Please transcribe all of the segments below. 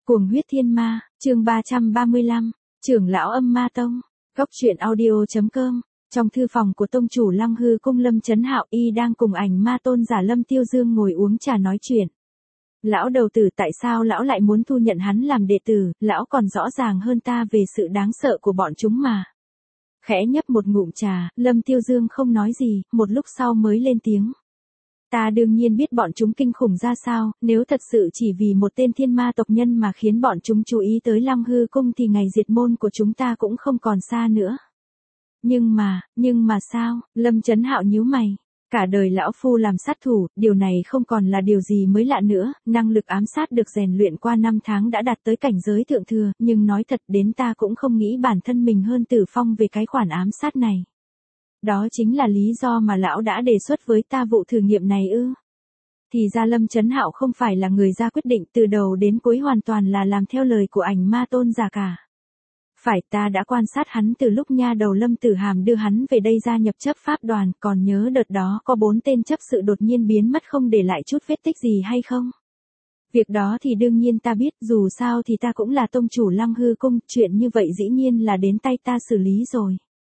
Cuồng huyết thiên ma, chương 335, trưởng lão âm ma tông, góc truyện audio.com. Trong thư phòng của tông chủ Lăng Hư Cung Lâm Chấn Hạo y đang cùng ảnh ma tôn giả Lâm Tiêu Dương ngồi uống trà nói chuyện. Lão đầu tử, tại sao lão lại muốn thu nhận hắn làm đệ tử, lão còn rõ ràng hơn ta về sự đáng sợ của bọn chúng mà. Khẽ nhấp một ngụm trà, Lâm Tiêu Dương không nói gì, một lúc sau mới lên tiếng. Ta đương nhiên biết bọn chúng kinh khủng ra sao, nếu thật sự chỉ vì một tên thiên ma tộc nhân mà khiến bọn chúng chú ý tới Lăng Hư Cung thì ngày diệt môn của chúng ta cũng không còn xa nữa. Nhưng mà sao? Lâm Chấn Hạo nhíu mày. Cả đời lão phu làm sát thủ, điều này không còn là điều gì mới lạ nữa, năng lực ám sát được rèn luyện qua 5 tháng đã đạt tới cảnh giới thượng thừa, nhưng nói thật đến ta cũng không nghĩ bản thân mình hơn Tử Phong về cái khoản ám sát này. Đó chính là lý do mà lão đã đề xuất với ta vụ thử nghiệm này ư? Thì ra Lâm Chấn Hạo không phải là người ra quyết định, từ đầu đến cuối hoàn toàn là làm theo lời của ảnh ma tôn giả cả. Phải, ta đã quan sát hắn từ lúc nha đầu Lâm Tử Hàm đưa hắn về đây gia nhập chấp pháp đoàn, còn nhớ đợt đó có 4 tên chấp sự đột nhiên biến mất không để lại chút vết tích gì hay không? Việc đó thì đương nhiên ta biết, dù sao thì ta cũng là tông chủ Lăng Hư Cung, chuyện như vậy dĩ nhiên là đến tay ta xử lý rồi.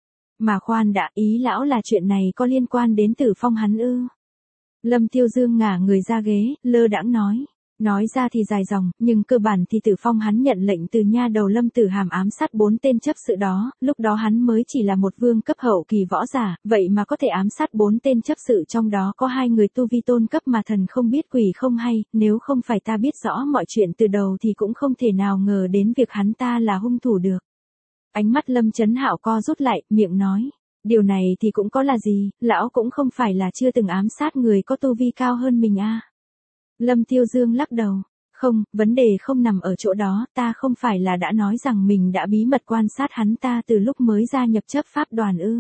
Mà khoan đã, ý lão là chuyện này có liên quan đến Tử Phong hắn ư? Lâm Tiêu Dương ngả người ra ghế, lơ đãng nói. Nói ra thì dài dòng, nhưng cơ bản thì Tử Phong hắn nhận lệnh từ nha đầu Lâm Tử Hàm ám sát 4 tên chấp sự đó, lúc đó hắn mới chỉ là một vương cấp hậu kỳ võ giả, vậy mà có thể ám sát 4 tên chấp sự, trong đó có 2 người tu vi tôn cấp mà thần không biết quỷ không hay, nếu không phải ta biết rõ mọi chuyện từ đầu thì cũng không thể nào ngờ đến việc hắn ta là hung thủ được. Ánh mắt Lâm Chấn Hạo co rút lại, miệng nói, điều này thì cũng có là gì, lão cũng không phải là chưa từng ám sát người có tu vi cao hơn mình à. Lâm Tiêu Dương lắc đầu, không, vấn đề không nằm ở chỗ đó, ta không phải là đã nói rằng mình đã bí mật quan sát hắn ta từ lúc mới gia nhập chấp pháp đoàn ư.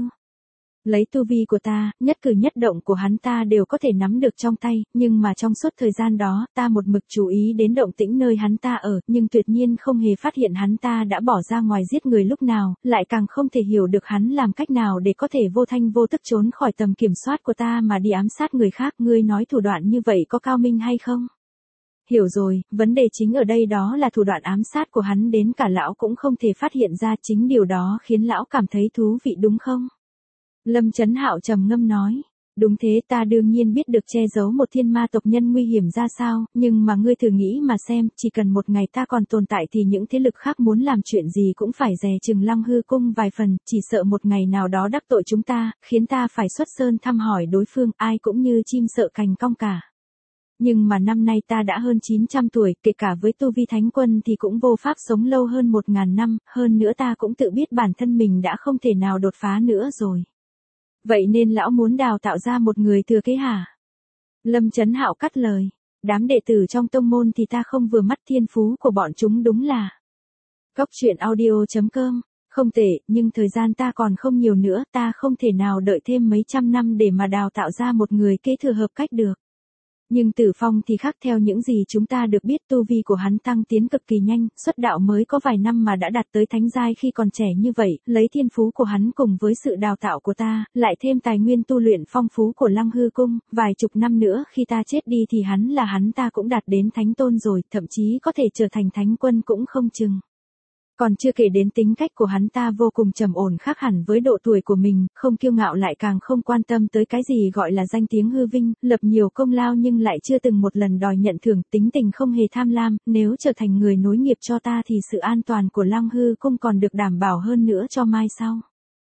Lấy tu vi của ta, nhất cử nhất động của hắn ta đều có thể nắm được trong tay, nhưng mà trong suốt thời gian đó, ta một mực chú ý đến động tĩnh nơi hắn ta ở, nhưng tuyệt nhiên không hề phát hiện hắn ta đã bỏ ra ngoài giết người lúc nào, lại càng không thể hiểu được hắn làm cách nào để có thể vô thanh vô tức trốn khỏi tầm kiểm soát của ta mà đi ám sát người khác. Ngươi nói thủ đoạn như vậy có cao minh hay không? Hiểu rồi, vấn đề chính ở đây đó là thủ đoạn ám sát của hắn đến cả lão cũng không thể phát hiện ra, chính điều đó khiến lão cảm thấy thú vị đúng không? Lâm Chấn Hạo trầm ngâm nói, đúng thế, ta đương nhiên biết được che giấu một thiên ma tộc nhân nguy hiểm ra sao, nhưng mà ngươi thử nghĩ mà xem, chỉ cần một ngày ta còn tồn tại thì những thế lực khác muốn làm chuyện gì cũng phải dè chừng Lăng Hư Cung vài phần, chỉ sợ một ngày nào đó đắc tội chúng ta, khiến ta phải xuất sơn thăm hỏi đối phương, ai cũng như chim sợ cành cong cả. Nhưng mà năm nay ta đã hơn 900 tuổi, kể cả với tu vi thánh quân thì cũng vô pháp sống lâu hơn 1000 năm, hơn nữa ta cũng tự biết bản thân mình đã không thể nào đột phá nữa rồi. Vậy nên lão muốn đào tạo ra một người thừa kế hả? Lâm Chấn Hạo cắt lời. Đám đệ tử trong tông môn thì ta không vừa mắt, thiên phú của bọn chúng đúng là. Góc truyện audio.com. Không tệ, nhưng thời gian ta còn không nhiều nữa, ta không thể nào đợi thêm mấy trăm năm để mà đào tạo ra một người kế thừa hợp cách được. Nhưng Tử Phong thì khác, theo những gì chúng ta được biết tu vi của hắn tăng tiến cực kỳ nhanh, xuất đạo mới có vài năm mà đã đạt tới thánh giai khi còn trẻ như vậy, lấy thiên phú của hắn cùng với sự đào tạo của ta, lại thêm tài nguyên tu luyện phong phú của Lăng Hư Cung, vài chục năm nữa khi ta chết đi thì hắn ta cũng đạt đến thánh tôn rồi, thậm chí có thể trở thành thánh quân cũng không chừng. Còn chưa kể đến tính cách của hắn ta vô cùng trầm ổn, khác hẳn với độ tuổi của mình, không kiêu ngạo lại càng không quan tâm tới cái gì gọi là danh tiếng hư vinh, lập nhiều công lao nhưng lại chưa từng một lần đòi nhận thưởng, tính tình không hề tham lam, nếu trở thành người nối nghiệp cho ta thì sự an toàn của Lăng Hư Cung còn được đảm bảo hơn nữa cho mai sau.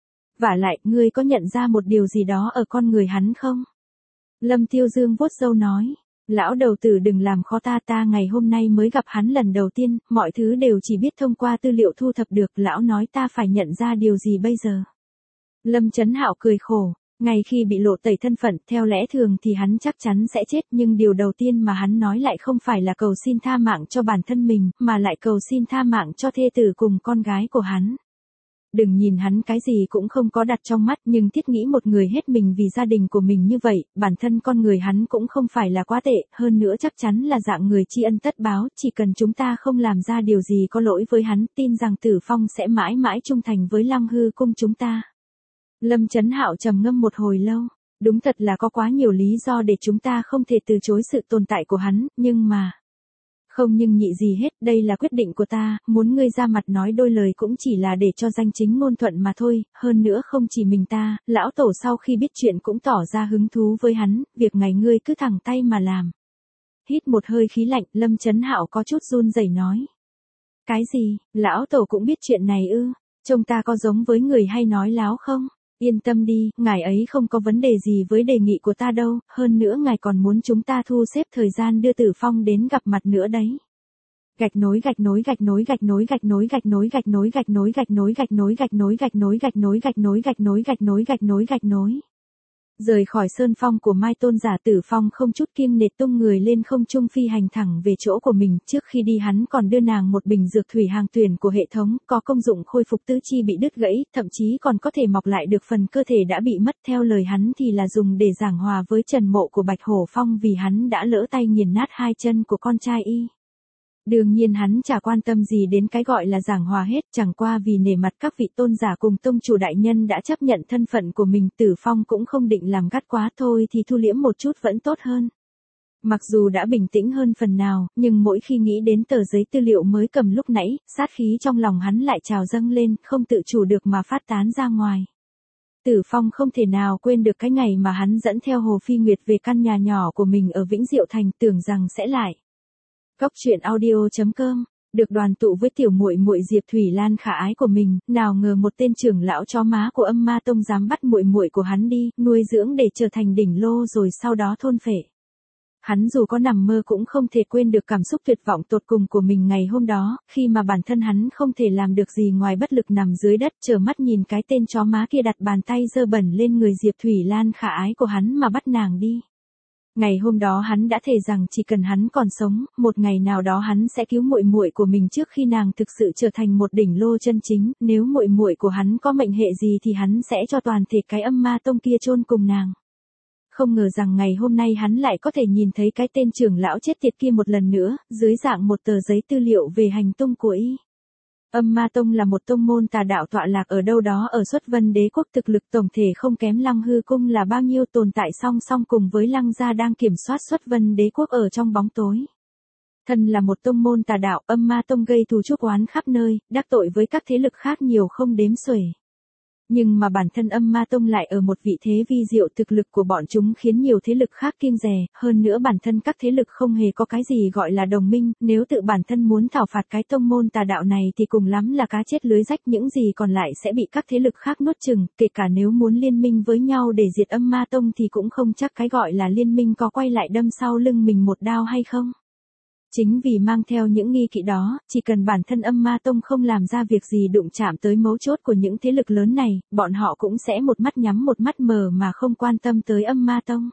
Vả lại, ngươi có nhận ra một điều gì đó ở con người hắn không? Lâm Tiêu Dương vuốt râu nói. Lão đầu tử đừng làm khó ta, ta ngày hôm nay mới gặp hắn lần đầu tiên, mọi thứ đều chỉ biết thông qua tư liệu thu thập được, lão nói ta phải nhận ra điều gì bây giờ? Lâm Chấn Hạo cười khổ, ngay khi bị lộ tẩy thân phận, theo lẽ thường thì hắn chắc chắn sẽ chết, nhưng điều đầu tiên mà hắn nói lại không phải là cầu xin tha mạng cho bản thân mình, mà lại cầu xin tha mạng cho thê tử cùng con gái của hắn. Đừng nhìn hắn cái gì cũng không có đặt trong mắt, nhưng thiết nghĩ một người hết mình vì gia đình của mình như vậy, bản thân con người hắn cũng không phải là quá tệ, hơn nữa chắc chắn là dạng người tri ân tất báo, chỉ cần chúng ta không làm ra điều gì có lỗi với hắn, tin rằng Tử Phong sẽ mãi mãi trung thành với Lăng Hư Cung chúng ta. Lâm Chấn Hạo trầm ngâm một hồi lâu, đúng thật là có quá nhiều lý do để chúng ta không thể từ chối sự tồn tại của hắn, nhưng mà... Không nhưng nhị gì hết, đây là quyết định của ta, muốn ngươi ra mặt nói đôi lời cũng chỉ là để cho danh chính ngôn thuận mà thôi, hơn nữa không chỉ mình ta, lão tổ sau khi biết chuyện cũng tỏ ra hứng thú với hắn, việc ngày ngươi cứ thẳng tay mà làm. Hít một hơi khí lạnh, Lâm Chấn Hạo có chút run rẩy nói. Cái gì, lão tổ cũng biết chuyện này ư, trông ta có giống với người hay nói láo không? Yên tâm đi, ngài ấy không có vấn đề gì với đề nghị của ta đâu, hơn nữa ngài còn muốn chúng ta thu xếp thời gian đưa Tử Phong đến gặp mặt nữa đấy. Gạch nối gạch nối gạch nối gạch nối gạch nối gạch nối gạch nối gạch nối gạch nối gạch nối gạch nối gạch nối gạch nối gạch nối gạch nối gạch nối gạch nối gạch nối. Rời khỏi sơn phong của Mai Tôn giả, Tử Phong không chút kiêng nể tung người lên không trung phi hành thẳng về chỗ của mình, trước khi đi hắn còn đưa nàng một bình dược thủy hàng tuyển của hệ thống, có công dụng khôi phục tứ chi bị đứt gãy, thậm chí còn có thể mọc lại được phần cơ thể đã bị mất, theo lời hắn thì là dùng để giảng hòa với Trần Mộ của Bạch Hổ Phong vì hắn đã lỡ tay nghiền nát hai chân của con trai y. Đương nhiên hắn chả quan tâm gì đến cái gọi là giảng hòa hết, chẳng qua vì nể mặt các vị tôn giả cùng tông chủ đại nhân đã chấp nhận thân phận của mình, Tử Phong cũng không định làm gắt quá, thôi thì thu liễm một chút vẫn tốt hơn. Mặc dù đã bình tĩnh hơn phần nào, nhưng mỗi khi nghĩ đến tờ giấy tư liệu mới cầm lúc nãy, sát khí trong lòng hắn lại trào dâng lên, không tự chủ được mà phát tán ra ngoài. Tử Phong không thể nào quên được cái ngày mà hắn dẫn theo Hồ Phi Nguyệt về căn nhà nhỏ của mình ở Vĩnh Diệu Thành, tưởng rằng sẽ lại. Cốc truyện audio.com được đoàn tụ với tiểu muội muội Diệp Thủy Lan khả ái của mình, nào ngờ một tên trưởng lão chó má của Âm Ma Tông dám bắt muội muội của hắn đi, nuôi dưỡng để trở thành đỉnh lô rồi sau đó thôn phệ. Hắn dù có nằm mơ cũng không thể quên được cảm xúc tuyệt vọng tột cùng của mình ngày hôm đó, khi mà bản thân hắn không thể làm được gì ngoài bất lực nằm dưới đất trơ mắt nhìn cái tên chó má kia đặt bàn tay dơ bẩn lên người Diệp Thủy Lan khả ái của hắn mà bắt nàng đi. Ngày hôm đó hắn đã thề rằng chỉ cần hắn còn sống, một ngày nào đó hắn sẽ cứu muội muội của mình trước khi nàng thực sự trở thành một đỉnh lô chân chính, nếu muội muội của hắn có mệnh hệ gì thì hắn sẽ cho toàn thể cái Âm Ma Tông kia chôn cùng nàng. Không ngờ rằng ngày hôm nay hắn lại có thể nhìn thấy cái tên trưởng lão chết tiệt kia một lần nữa, dưới dạng một tờ giấy tư liệu về hành tung của y. Âm Ma Tông là một tông môn tà đạo tọa lạc ở đâu đó ở Xuất Vân Đế quốc, thực lực tổng thể không kém Lăng Hư Cung là bao nhiêu, tồn tại song song cùng với Lăng gia đang kiểm soát Xuất Vân Đế quốc ở trong bóng tối. Thân là một tông môn tà đạo, Âm Ma Tông gây thù chuốc oán khắp nơi, đắc tội với các thế lực khác nhiều không đếm xuể. Nhưng mà bản thân Âm Ma Tông lại ở một vị thế vi diệu, thực lực của bọn chúng khiến nhiều thế lực khác kiêng dè, hơn nữa bản thân các thế lực không hề có cái gì gọi là đồng minh, nếu tự bản thân muốn thảo phạt cái tông môn tà đạo này thì cùng lắm là cá chết lưới rách, những gì còn lại sẽ bị các thế lực khác nuốt chửng, kể cả nếu muốn liên minh với nhau để diệt Âm Ma Tông thì cũng không chắc cái gọi là liên minh có quay lại đâm sau lưng mình một đao hay không. Chính vì mang theo những nghi kỵ đó, chỉ cần bản thân Âm Ma Tông không làm ra việc gì đụng chạm tới mấu chốt của những thế lực lớn này, bọn họ cũng sẽ một mắt nhắm một mắt mở mà không quan tâm tới Âm Ma Tông.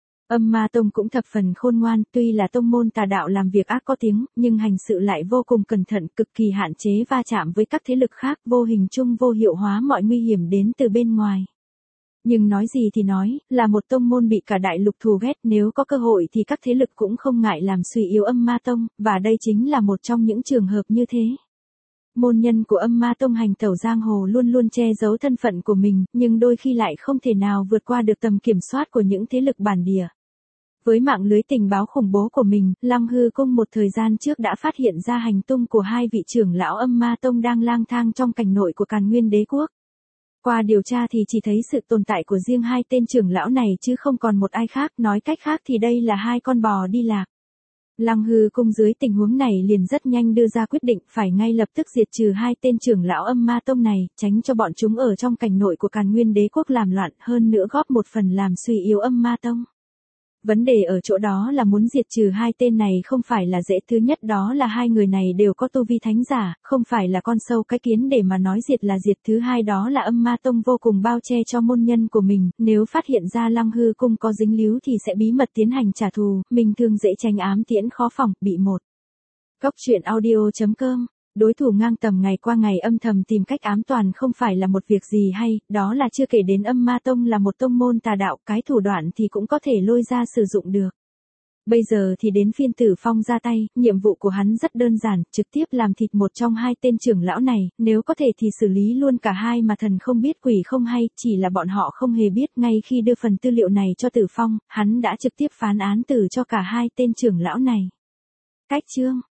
Âm Ma Tông cũng thập phần khôn ngoan, tuy là tông môn tà đạo làm việc ác có tiếng, nhưng hành sự lại vô cùng cẩn thận, cực kỳ hạn chế va chạm với các thế lực khác, vô hình chung vô hiệu hóa mọi nguy hiểm đến từ bên ngoài. Nhưng nói gì thì nói, là một tông môn bị cả đại lục thù ghét, nếu có cơ hội thì các thế lực cũng không ngại làm suy yếu Âm Ma Tông, và đây chính là một trong những trường hợp như thế. Môn nhân của Âm Ma Tông hành tẩu giang hồ luôn luôn che giấu thân phận của mình, nhưng đôi khi lại không thể nào vượt qua được tầm kiểm soát của những thế lực bản địa. Với mạng lưới tình báo khủng bố của mình, Lăng Hư Cung một thời gian trước đã phát hiện ra hành tung của hai vị trưởng lão Âm Ma Tông đang lang thang trong cảnh nội của Càn Nguyên Đế quốc. Qua điều tra thì chỉ thấy sự tồn tại của riêng hai tên trưởng lão này chứ không còn một ai khác, nói cách khác thì đây là hai con bò đi lạc. Lăng Hư Cung dưới tình huống này liền rất nhanh đưa ra quyết định phải ngay lập tức diệt trừ hai tên trưởng lão Âm Ma Tông này, tránh cho bọn chúng ở trong cảnh nội của Càn Nguyên Đế quốc làm loạn, hơn nữa góp một phần làm suy yếu Âm Ma Tông. Vấn đề ở chỗ đó là muốn diệt trừ hai tên này không phải là dễ, thứ nhất đó là hai người này đều có tu vi thánh giả, không phải là con sâu cái kiến để mà nói diệt là diệt, thứ hai đó là Âm Ma Tông vô cùng bao che cho môn nhân của mình, nếu phát hiện ra Lăng Hư Cung có dính líu thì sẽ bí mật tiến hành trả thù, mình thường dễ tránh ám tiễn khó phòng, bị một. Cốc truyện audio.com đối thủ ngang tầm ngày qua ngày âm thầm tìm cách ám toàn không phải là một việc gì hay, đó là chưa kể đến Âm Ma Tông là một tông môn tà đạo, cái thủ đoạn thì cũng có thể lôi ra sử dụng được. Bây giờ thì đến phiên Tử Phong ra tay, nhiệm vụ của hắn rất đơn giản, trực tiếp làm thịt một trong hai tên trưởng lão này, nếu có thể thì xử lý luôn cả hai mà thần không biết quỷ không hay, chỉ là bọn họ không hề biết ngay khi đưa phần tư liệu này cho Tử Phong, hắn đã trực tiếp phán án tử cho cả hai tên trưởng lão này. Cách chương